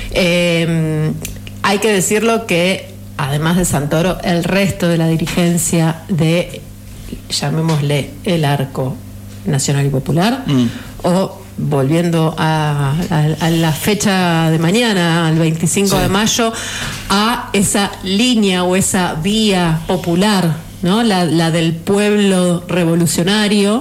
Hay que decirlo que, además de Santoro, el resto de la dirigencia de, llamémosle, el arco nacional y popular, o volviendo a la fecha de mañana, al 25 de mayo, a esa línea o esa vía popular, ¿no? La del pueblo revolucionario,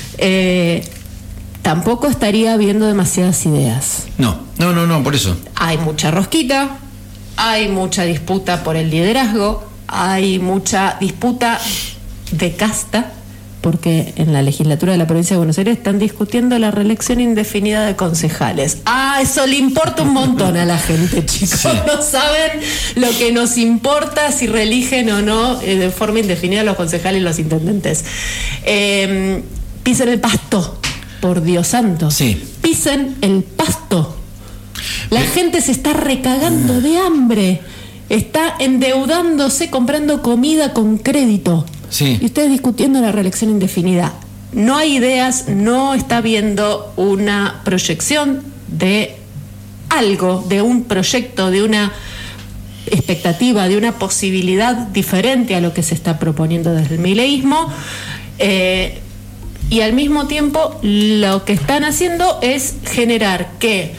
tampoco estaría viendo demasiadas ideas. No, por eso. Hay mucha rosquita, hay mucha disputa por el liderazgo, hay mucha disputa de casta, porque en la legislatura de la provincia de Buenos Aires están discutiendo la reelección indefinida de concejales. Eso le importa un montón a la gente, chicos. No saben lo que nos importa si reeligen o no de forma indefinida los concejales y los intendentes. Pisen el pasto, por Dios santo. Pisen el pasto. La gente se está recagando de hambre. Está endeudándose, comprando comida con crédito. Y ustedes discutiendo la reelección indefinida. No hay ideas, no está viendo una proyección de algo, de un proyecto, de una expectativa, de una posibilidad diferente a lo que se está proponiendo desde el mileísmo. y al mismo tiempo lo que están haciendo es generar que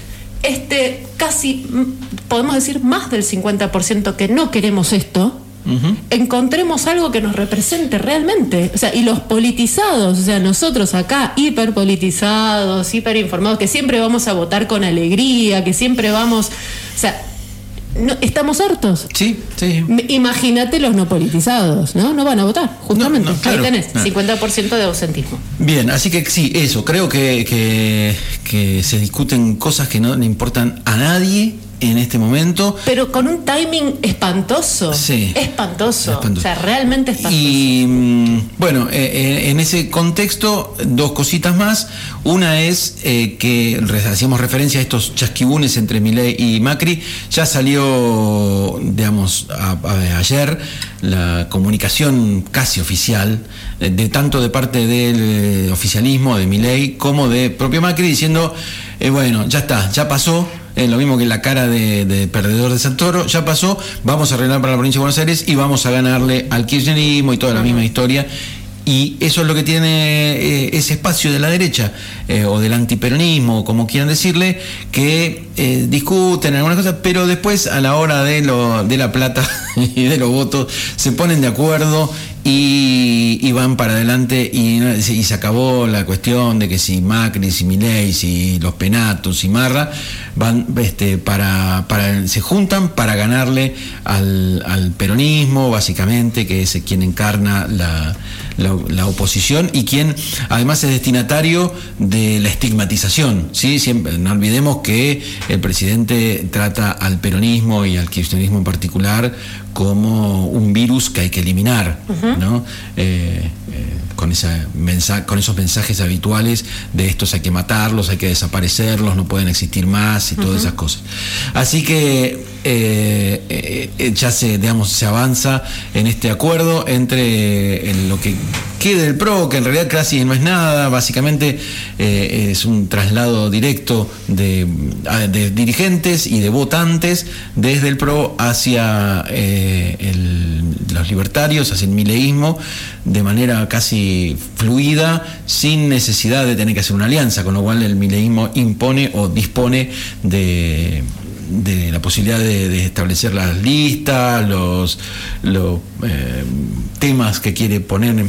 casi, podemos decir, más del 50% que no queremos esto, encontremos algo que nos represente realmente. O sea, y los politizados, o sea, nosotros acá, hiperpolitizados, hiperinformados, que siempre vamos a votar con alegría, que siempre vamos, o sea, no, estamos hartos. Sí. Imagínate los no politizados, ¿no? No van a votar, justamente. No, claro, ahí tenés, 50% de ausentismo. Bien, así que sí, eso, creo que se discuten cosas que no le importan a nadie en este momento. Pero con un timing espantoso. Sí. Espantoso. O sea, realmente espantoso. Y bueno, en ese contexto, dos cositas más. Una es que hacíamos referencia a estos chasquibunes entre Milei y Macri. Ya salió, digamos, ayer la comunicación casi oficial, tanto de parte del oficialismo, de Milei, como de propio Macri, diciendo, bueno, ya está, ya pasó. Lo mismo que la cara de perdedor de Santoro, ya pasó, vamos a arreglar para la provincia de Buenos Aires y vamos a ganarle al kirchnerismo y toda la misma historia. Y eso es lo que tiene ese espacio de la derecha, o del antiperonismo, como quieran decirle, que discuten algunas cosas, pero después a la hora de la plata y de los votos se ponen de acuerdo y van para adelante, y se acabó la cuestión de que si Macri, si Milei, si los Penatos, si Marra van se juntan para ganarle al peronismo, básicamente, que es quien encarna la oposición y quien además es destinatario de la estigmatización, ¿sí? Siempre, no olvidemos que el presidente trata al peronismo y al kirchnerismo en particular como un virus que hay que eliminar, ¿no? Con esos mensajes habituales de estos hay que matarlos, hay que desaparecerlos, no pueden existir más y todas esas cosas. Así que ya se avanza en este acuerdo entre lo que quede del PRO, que en realidad casi no es nada, básicamente es un traslado directo de dirigentes y de votantes desde el PRO hacia los libertarios, hacia el mileísmo, de manera casi fluida, sin necesidad de tener que hacer una alianza, con lo cual el mileísmo impone o dispone de la posibilidad de establecer las listas, los temas que quiere poner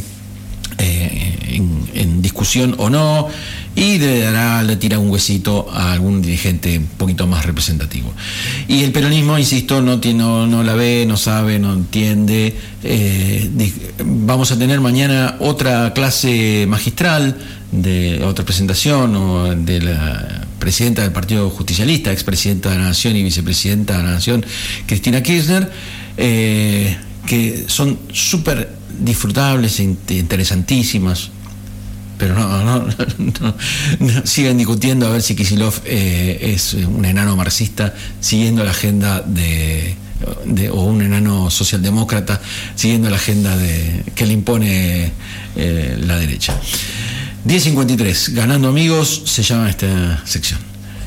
en discusión o no, y le tira un huesito a algún dirigente un poquito más representativo. Y el peronismo, insisto, no la ve, no sabe, no entiende. Vamos a tener mañana otra clase magistral, otra presentación de la presidenta del Partido Justicialista, expresidenta de la Nación y vicepresidenta de la Nación, Cristina Kirchner, que son súper disfrutables e interesantísimas, pero no sigan discutiendo a ver si Kicillof es un enano marxista siguiendo la agenda o un enano socialdemócrata siguiendo la agenda que le impone la derecha. 10:53, Ganando Amigos se llama esta sección.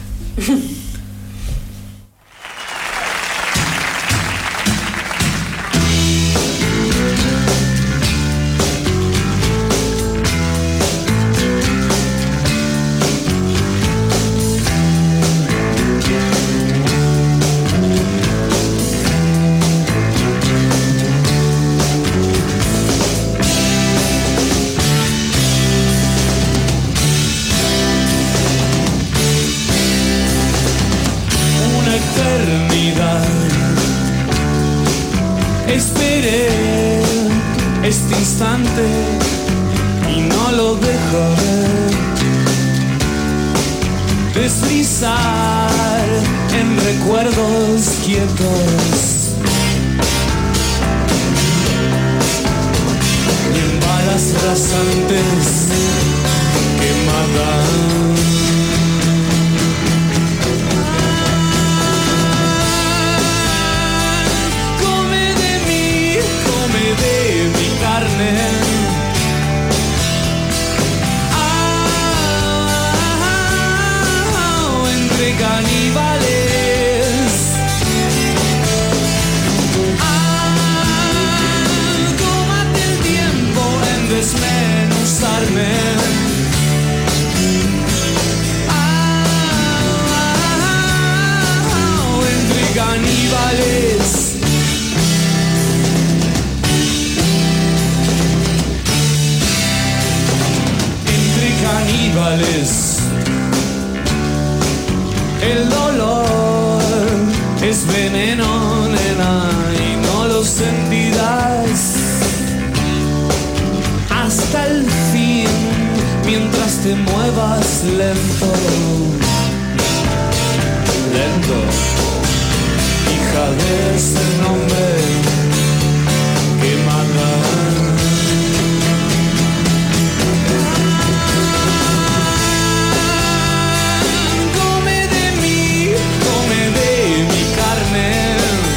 Esperé este instante y no lo dejaré deslizar en recuerdos quietos y en balas rasantes que matan. Entre caníbales te muevas lento, lento, hija de ese nombre que mata. Come de mi carne.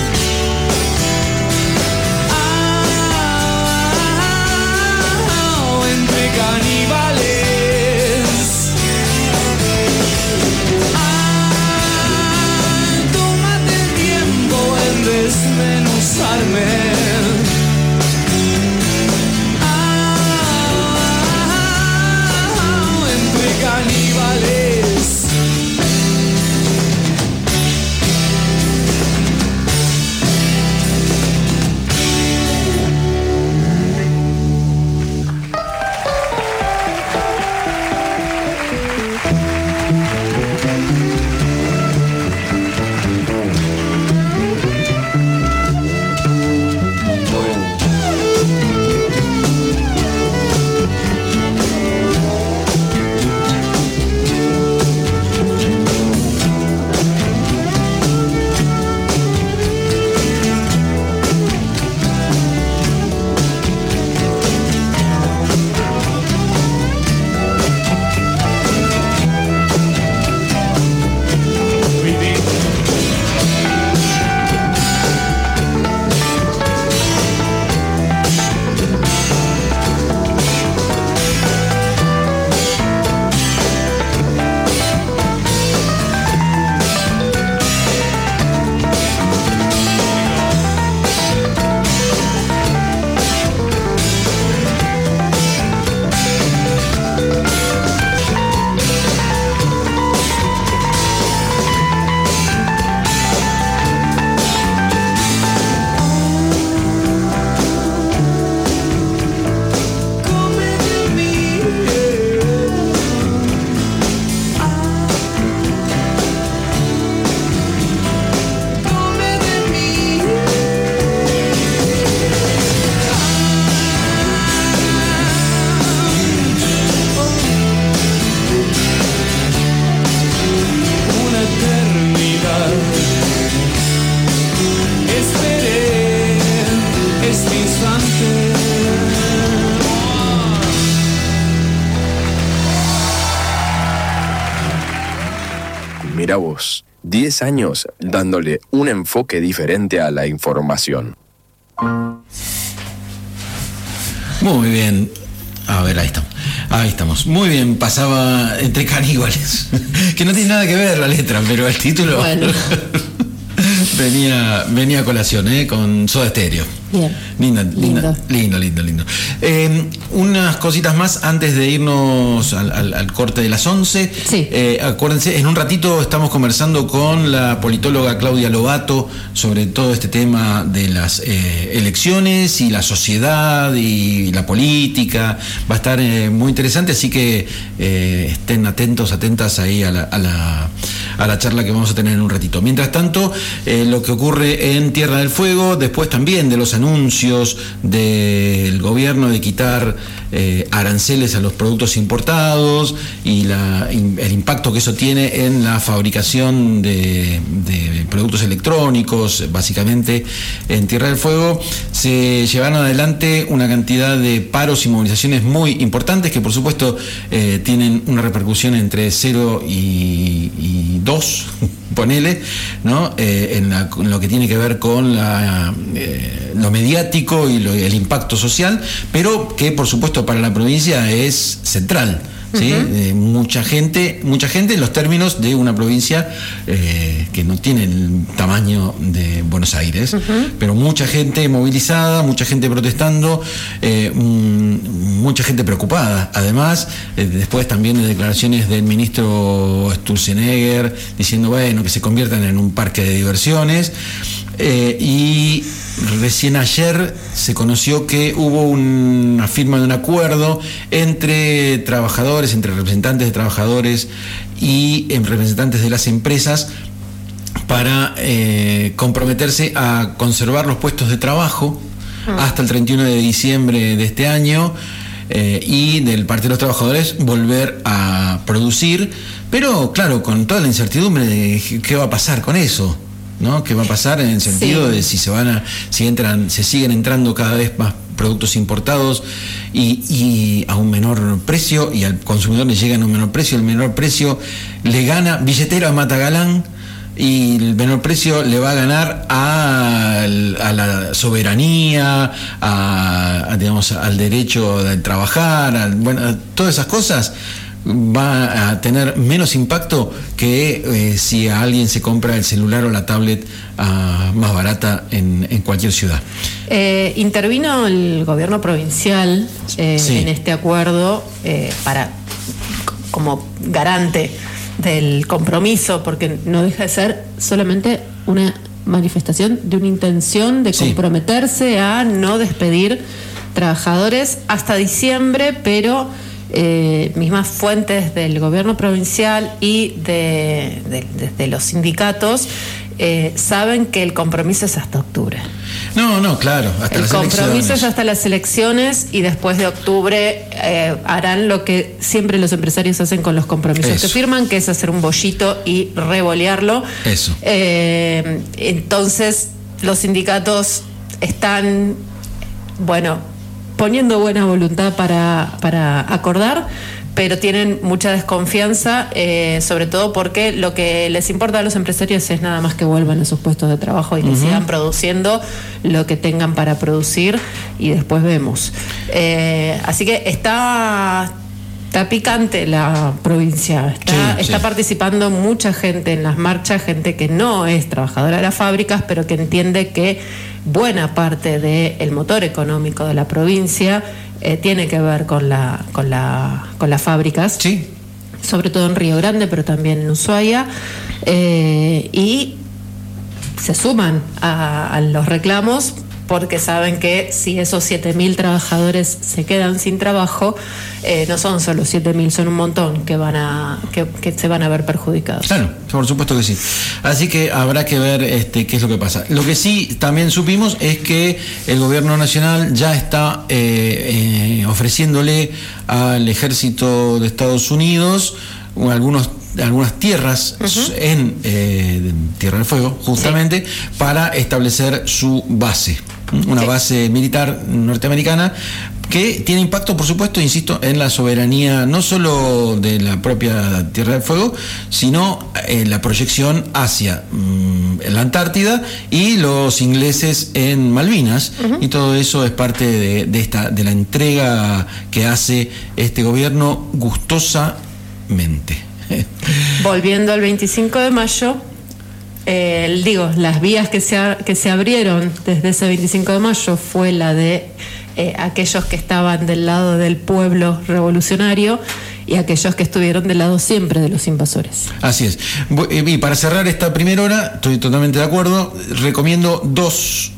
Entre caníbales. Tómate el tiempo en desmenuzarme. Entre caníbales. Mirá vos, 10 años dándole un enfoque diferente a la información. Muy bien. A ver, ahí estamos. Muy bien, pasaba Entre caníbales. Que no tiene nada que ver la letra, pero el título Bueno. venía a colación, con Soda Stereo. Bien. Lindo. Unas cositas más antes de irnos al corte de las 11. Sí. Acuérdense, en un ratito estamos conversando con la politóloga Claudia Lobato sobre todo este tema de las elecciones y la sociedad y la política. Va a estar muy interesante, así que estén atentas ahí a la charla que vamos a tener en un ratito. Mientras tanto, lo que ocurre en Tierra del Fuego, después también de los anuncios del gobierno de quitar aranceles a los productos importados y el impacto que eso tiene en la fabricación de productos electrónicos, básicamente en Tierra del Fuego, se llevaron adelante una cantidad de paros y movilizaciones muy importantes que por supuesto tienen una repercusión entre 0 y 2, ponele, ¿no? En lo que tiene que ver con lo mediático y el impacto social, pero que por supuesto para la provincia es central. ¿Sí? Uh-huh. Mucha gente en los términos de una provincia que no tiene el tamaño de Buenos Aires, uh-huh. Pero mucha gente movilizada, mucha gente protestando, mucha gente preocupada. Además, después también de declaraciones del ministro Sturzenegger diciendo, bueno, que se conviertan en un parque de diversiones. Y recién ayer se conoció que hubo una firma de un acuerdo entre trabajadores, entre representantes de trabajadores y representantes de las empresas para comprometerse a conservar los puestos de trabajo hasta el 31 de diciembre de este año. y del parte de los trabajadores volver a producir, pero claro, con toda la incertidumbre de qué va a pasar con eso, ¿no? ¿Qué va a pasar en el sentido de si se siguen entrando cada vez más productos importados y a un menor precio, y al consumidor le llegan a un menor precio, el menor precio le gana, billetera mata galán, y el menor precio le va a ganar a la soberanía, digamos, al derecho de trabajar, a todas esas cosas. Va a tener menos impacto que si a alguien se compra el celular o la tablet más barata en cualquier ciudad. Intervino el gobierno provincial en este acuerdo como garante del compromiso, porque no deja de ser solamente una manifestación de una intención de comprometerse a no despedir trabajadores hasta diciembre, pero mismas fuentes del gobierno provincial y de los sindicatos saben que el compromiso es hasta octubre. No, claro, hasta las elecciones. El compromiso es hasta las elecciones, y después de octubre harán lo que siempre los empresarios hacen con los compromisos que firman, que es hacer un bollito y revolearlo. Eso. Entonces, los sindicatos están, poniendo buena voluntad para acordar, pero tienen mucha desconfianza, sobre todo porque lo que les importa a los empresarios es nada más que vuelvan a sus puestos de trabajo y que sigan produciendo lo que tengan para producir, y después vemos. Así que está picante la provincia, está participando mucha gente en las marchas, gente que no es trabajadora de las fábricas, pero que entiende que buena parte del motor económico de la provincia tiene que ver con las fábricas, sobre todo en Río Grande, pero también en Ushuaia, y se suman a los reclamos, porque saben que si esos 7.000 trabajadores se quedan sin trabajo, no son solo 7.000, son un montón que se van a ver perjudicados. Claro, por supuesto que sí. Así que habrá que ver qué es lo que pasa. Lo que sí también supimos es que el gobierno nacional ya está ofreciéndole al ejército de Estados Unidos algunas tierras en Tierra del Fuego, justamente, para establecer su base, una base militar norteamericana que tiene impacto, por supuesto, insisto, en la soberanía no solo de la propia Tierra del Fuego, sino en la proyección hacia la Antártida y los ingleses en Malvinas, y todo eso es parte de la entrega que hace este gobierno gustosamente. Volviendo al 25 de mayo, las vías que se abrieron desde ese 25 de mayo fue la de aquellos que estaban del lado del pueblo revolucionario y aquellos que estuvieron del lado siempre de los invasores. Así es. Y para cerrar esta primera hora, estoy totalmente de acuerdo, recomiendo dos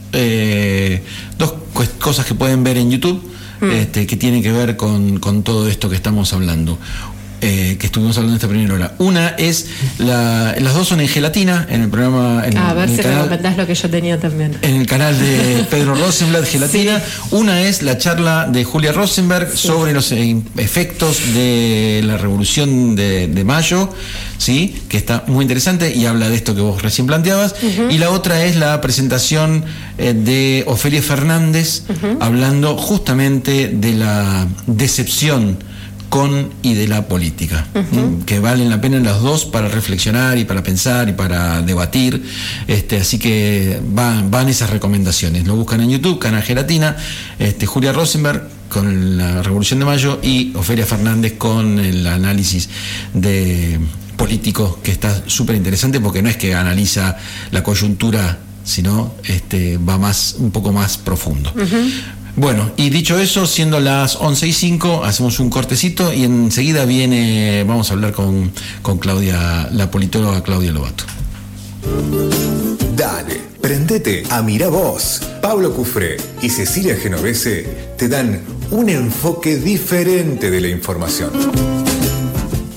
cosas que pueden ver en YouTube, que tienen que ver con todo esto que estamos hablando. Que estuvimos hablando en esta primera hora. Una es, las dos son en gelatina, en el programa... A ver si recomendás lo que yo tenía también. En el canal de Pedro Rosenblatt, Gelatina. Sí. Una es la charla de Julia Rosenberg sobre los efectos de la Revolución de Mayo, ¿sí? Que está muy interesante y habla de esto que vos recién planteabas. Y la otra es la presentación de Ofelia Fernández, hablando justamente de la decepción con y de la política, que valen la pena las dos para reflexionar y para pensar y para debatir, así que van esas recomendaciones. Lo buscan en YouTube, canal Gelatina, Julia Rosenberg con la Revolución de Mayo y Ofelia Fernández con el análisis de político, que está súper interesante porque no es que analiza la coyuntura, sino va un poco más profundo. Bueno, y dicho eso, siendo las 11:05, hacemos un cortecito y enseguida vamos a hablar con Claudia, la politóloga Claudia Lobato. Dale, prendete a Mirá Vos. Pablo Cufré y Cecilia Genovese te dan un enfoque diferente de la información.